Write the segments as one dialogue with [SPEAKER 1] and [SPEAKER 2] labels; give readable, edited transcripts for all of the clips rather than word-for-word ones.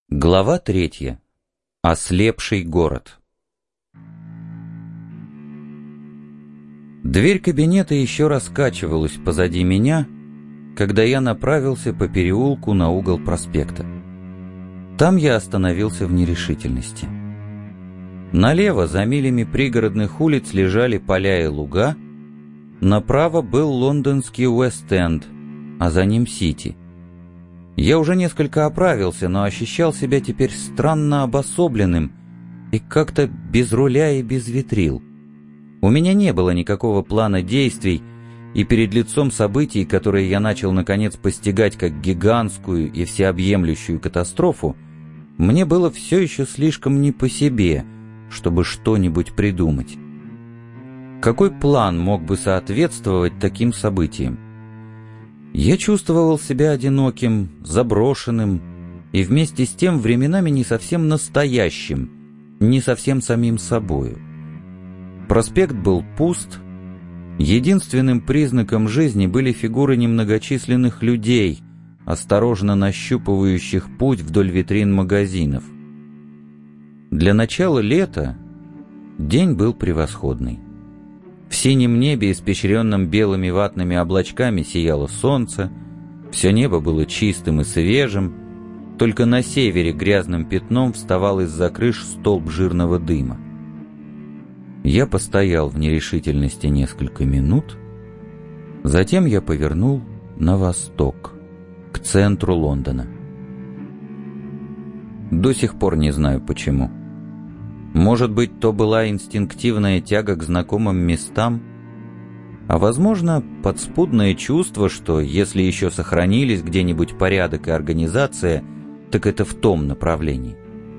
[SPEAKER 1] Глава 3. Ослепший город. Дверь кабинета еще раскачивалась позади меня, когда я направился по переулку на угол проспекта. Там я остановился в нерешительности. Налево, за милями пригородных улиц, лежали поля и луга, направо был лондонский Уэст-Энд, а за ним Сити. Я уже несколько оправился, но ощущал себя теперь странно обособленным и как-то без руля и без ветрил. У меня не было никакого плана действий, и перед лицом событий, которые я начал наконец постигать как гигантскую и всеобъемлющую катастрофу, мне было все еще слишком не по себе, чтобы что-нибудь придумать. Какой план мог бы соответствовать таким событиям? Я чувствовал себя одиноким, заброшенным и вместе с тем временами не совсем настоящим, не совсем самим собою. Проспект был пуст. Единственным признаком жизни были фигуры немногочисленных людей, осторожно нащупывающих путь вдоль витрин магазинов. Для начала лета день был превосходный. В синем небе, испещренном белыми ватными облачками, сияло солнце, все небо было чистым и свежим, только на севере грязным пятном вставал из-за крыш столб жирного дыма. Я постоял в нерешительности несколько минут, затем я повернул на восток, к центру Лондона. До сих пор не знаю почему. Может быть, то была инстинктивная тяга к знакомым местам, а, возможно, подспудное чувство, что если еще сохранились где-нибудь порядок и организация, так это в том направлении.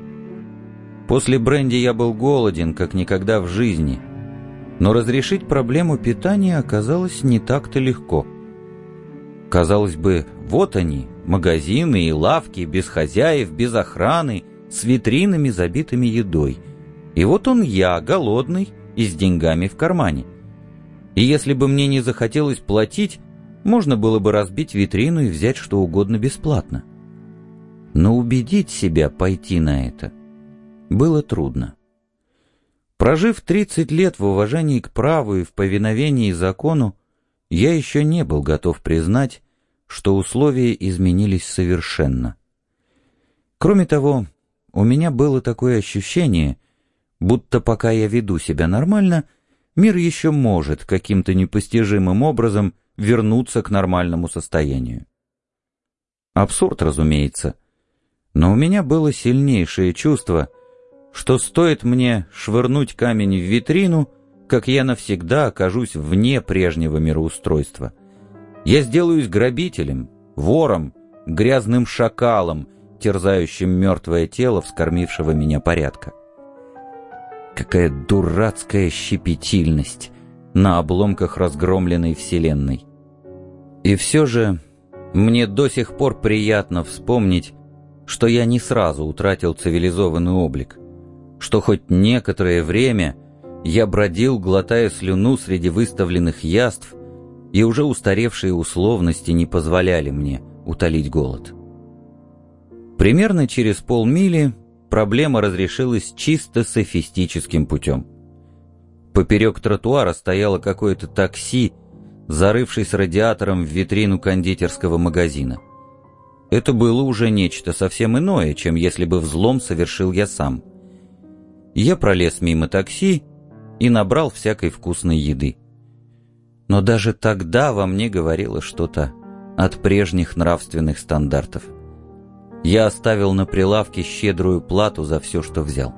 [SPEAKER 1] После бренди я был голоден, как никогда в жизни, но разрешить проблему питания оказалось не так-то легко. Казалось бы, вот они, магазины и лавки, без хозяев, без охраны, с витринами, забитыми едой. И вот он я, голодный и с деньгами в кармане. И если бы мне не захотелось платить, можно было бы разбить витрину и взять что угодно бесплатно. Но убедить себя пойти на это было трудно. Прожив 30 лет в уважении к праву и в повиновении закону, я еще не был готов признать, что условия изменились совершенно. Кроме того, у меня было такое ощущение, будто пока я веду себя нормально, мир еще может каким-то непостижимым образом вернуться к нормальному состоянию. Абсурд, разумеется, но у меня было сильнейшее чувство, что стоит мне швырнуть камень в витрину, как я навсегда окажусь вне прежнего мироустройства. Я сделаюсь грабителем, вором, грязным шакалом, терзающим мертвое тело вскормившего меня порядка. Какая дурацкая щепетильность на обломках разгромленной вселенной. И все же мне до сих пор приятно вспомнить, что я не сразу утратил цивилизованный облик, что хоть некоторое время я бродил, глотая слюну среди выставленных яств, и уже устаревшие условности не позволяли мне утолить голод. Примерно через полмили проблема разрешилась чисто софистическим путем. Поперек тротуара стояло какое-то такси, зарывшись радиатором в витрину кондитерского магазина. Это было уже нечто совсем иное, чем если бы взлом совершил я сам. Я пролез мимо такси и набрал всякой вкусной еды. Но даже тогда во мне говорило что-то от прежних нравственных стандартов. Я оставил на прилавке щедрую плату за все, что взял.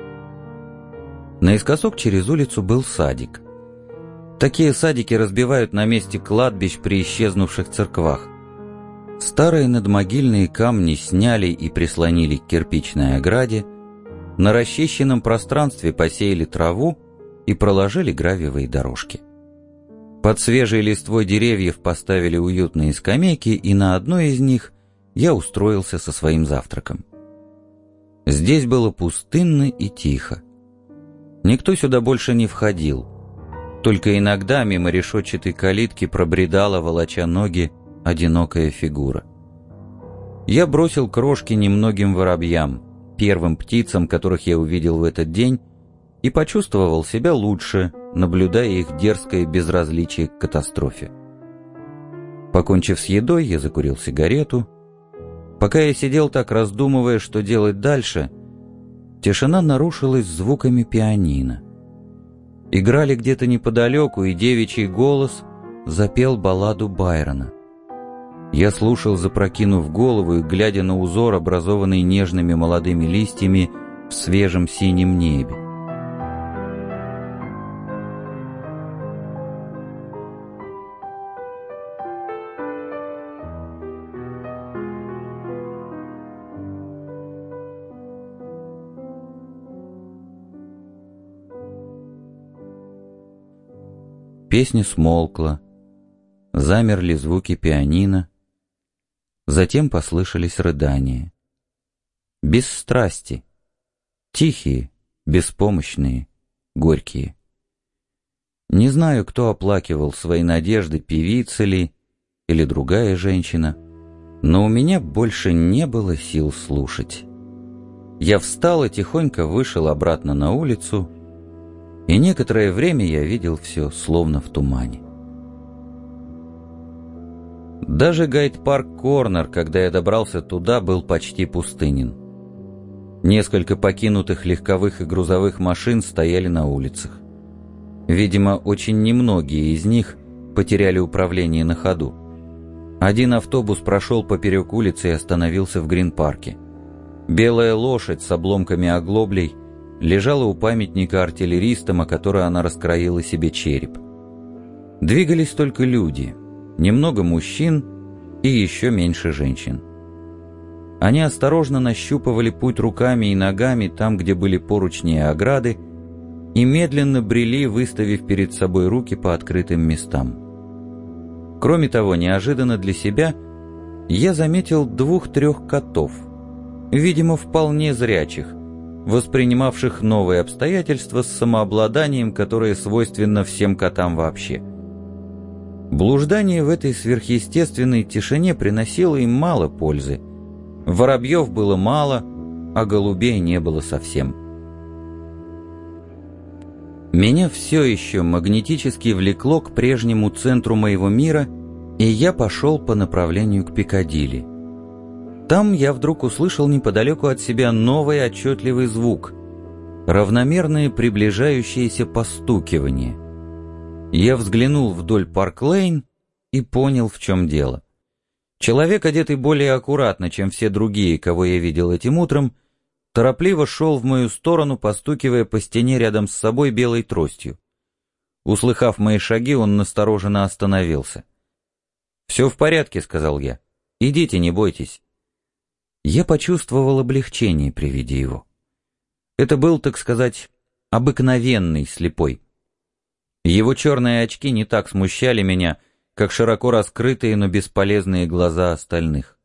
[SPEAKER 1] Наискосок через улицу был садик. Такие садики разбивают на месте кладбищ при исчезнувших церквах. Старые надмогильные камни сняли и прислонили к кирпичной ограде, на расчищенном пространстве посеяли траву и проложили гравиевые дорожки. Под свежей листвой деревьев поставили уютные скамейки, и на одной из них я устроился со своим завтраком. Здесь было пустынно и тихо. Никто сюда больше не входил. Только иногда мимо решетчатой калитки пробредала, волоча ноги, одинокая фигура. Я бросил крошки немногим воробьям, первым птицам, которых я увидел в этот день, и почувствовал себя лучше, наблюдая их дерзкое безразличие к катастрофе. Покончив с едой, я закурил сигарету. Пока я сидел так, раздумывая, что делать дальше, тишина нарушилась звуками пианино. Играли где-то неподалеку, и девичий голос запел балладу Байрона. Я слушал, запрокинув голову и глядя на узор, образованный нежными молодыми листьями в свежем синем небе. Песня смолкла, замерли звуки пианино, затем послышались рыдания. Без страсти, тихие, беспомощные, горькие. Не знаю, кто оплакивал свои надежды, певица ли или другая женщина, но у меня больше не было сил слушать. Я встал и тихонько вышел обратно на улицу, и некоторое время я видел все словно в тумане. Даже Гайд-парк-корнер, когда я добрался туда, был почти пустынен. Несколько покинутых легковых и грузовых машин стояли на улицах. Видимо, очень немногие из них потеряли управление на ходу. Один автобус прошел поперек улицы и остановился в Грин-парке. Белая лошадь с обломками оглоблей лежала у памятника артиллеристам, о которой она раскроила себе череп. Двигались только люди, немного мужчин и еще меньше женщин. Они осторожно нащупывали путь руками и ногами там, где были поручни и ограды, и медленно брели, выставив перед собой руки по открытым местам. Кроме того, неожиданно для себя, я заметил 2-3 котов, видимо, вполне зрячих, воспринимавших новые обстоятельства с самообладанием, которое свойственно всем котам вообще. Блуждание в этой сверхъестественной тишине приносило им мало пользы. Воробьев было мало, а голубей не было совсем. Меня все еще магнетически влекло к прежнему центру моего мира, и я пошел по направлению к Пикадилли. Там я вдруг услышал неподалеку от себя новый отчетливый звук — равномерное приближающееся постукивание. Я взглянул вдоль Парк-Лейн и понял, в чем дело. Человек, одетый более аккуратно, чем все другие, кого я видел этим утром, торопливо шел в мою сторону, постукивая по стене рядом с собой белой тростью. Услыхав мои шаги, он настороженно остановился. «Все в порядке», — сказал я. «Идите, не бойтесь». Я почувствовал облегчение при виде его. Это был, так сказать, обыкновенный слепой. Его черные очки не так смущали меня, как широко раскрытые, но бесполезные глаза остальных.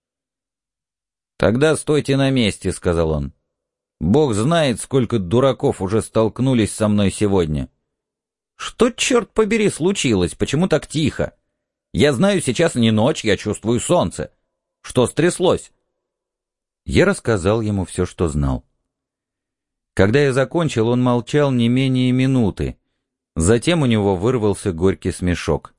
[SPEAKER 1] «Тогда стойте на месте», — сказал он. «Бог знает, сколько дураков уже столкнулись со мной сегодня». «Что, черт побери, случилось? Почему так тихо? Я знаю, сейчас не ночь, я чувствую солнце. Что стряслось?» Я рассказал ему все, что знал. Когда я закончил, он молчал не менее минуты. Затем у него вырвался горький смешок.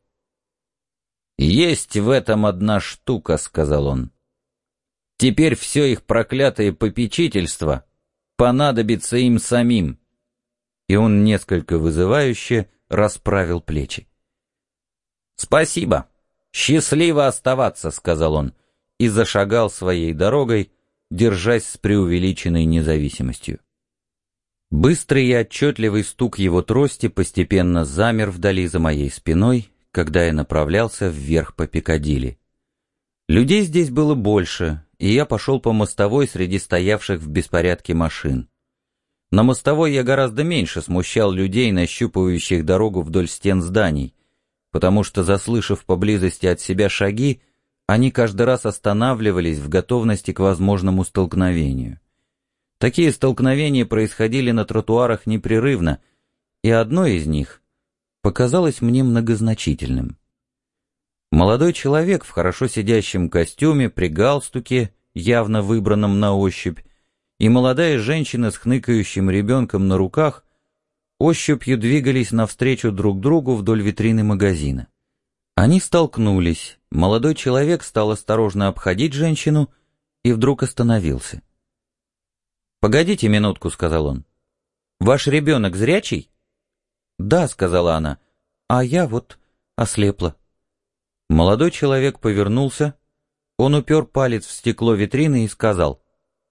[SPEAKER 1] «Есть в этом одна штука», — сказал он. «Теперь все их проклятое попечительство понадобится им самим». И он несколько вызывающе расправил плечи. «Спасибо. Счастливо оставаться», — сказал он, и зашагал своей дорогой, держась с преувеличенной независимостью. Быстрый и отчетливый стук его трости постепенно замер вдали за моей спиной, когда я направлялся вверх по Пикадилли. Людей здесь было больше, и я пошел по мостовой среди стоявших в беспорядке машин. На мостовой я гораздо меньше смущал людей, нащупывающих дорогу вдоль стен зданий, потому что, заслышав поблизости от себя шаги, они каждый раз останавливались в готовности к возможному столкновению. Такие столкновения происходили на тротуарах непрерывно, и одно из них показалось мне многозначительным. Молодой человек в хорошо сидящем костюме, при галстуке, явно выбранном на ощупь, и молодая женщина с хныкающим ребенком на руках ощупью двигались навстречу друг другу вдоль витрины магазина. Они столкнулись, молодой человек стал осторожно обходить женщину и вдруг остановился. «Погодите минутку», — сказал он. «Ваш ребенок зрячий?» «Да», — сказала она, — «а я вот ослепла». Молодой человек повернулся, он упер палец в стекло витрины и сказал: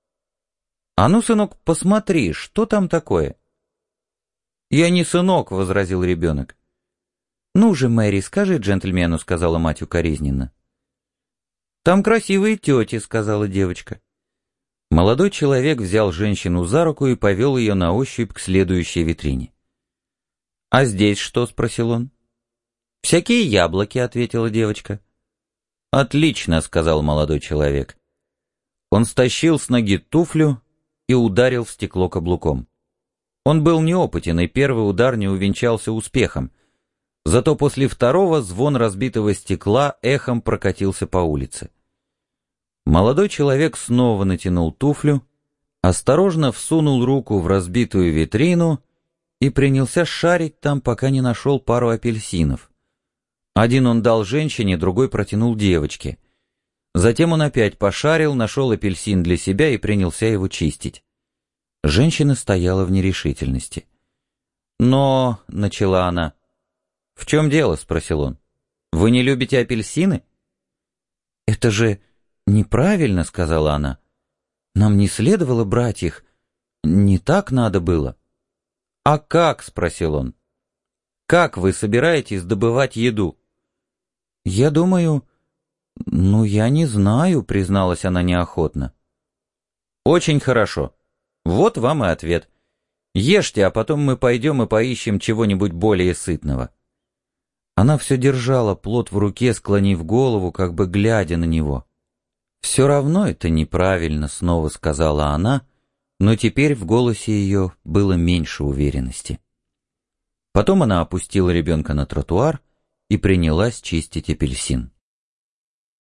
[SPEAKER 1] «А ну, сынок, посмотри, что там такое?» «Я не сынок», — возразил ребенок. «Ну же, Мэри, скажи джентльмену», — сказала мать укоризненно. «Там красивые тети», — сказала девочка. Молодой человек взял женщину за руку и повел ее на ощупь к следующей витрине. «А здесь что?» — спросил он. «Всякие яблоки», — ответила девочка. «Отлично», — сказал молодой человек. Он стащил с ноги туфлю и ударил в стекло каблуком. Он был неопытен, и первый удар не увенчался успехом. Зато после второго звон разбитого стекла эхом прокатился по улице. Молодой человек снова натянул туфлю, осторожно всунул руку в разбитую витрину и принялся шарить там, пока не нашел пару апельсинов. Один он дал женщине, другой протянул девочке. Затем он опять пошарил, нашел апельсин для себя и принялся его чистить. Женщина стояла в нерешительности. «Но...» — начала она. «В чем дело?» — спросил он. «Вы не любите апельсины?» «Это же неправильно», — сказала она. «Нам не следовало брать их. Не так надо было». «А как?» — спросил он. «Как вы собираетесь добывать еду?» «Я думаю...» «Ну, я не знаю», — призналась она неохотно. «Очень хорошо. Вот вам и ответ. Ешьте, а потом мы пойдем и поищем чего-нибудь более сытного». Она все держала плод в руке, склонив голову, как бы глядя на него. «Все равно это неправильно», — снова сказала она, но теперь в голосе ее было меньше уверенности. Потом она опустила ребенка на тротуар и принялась чистить апельсин.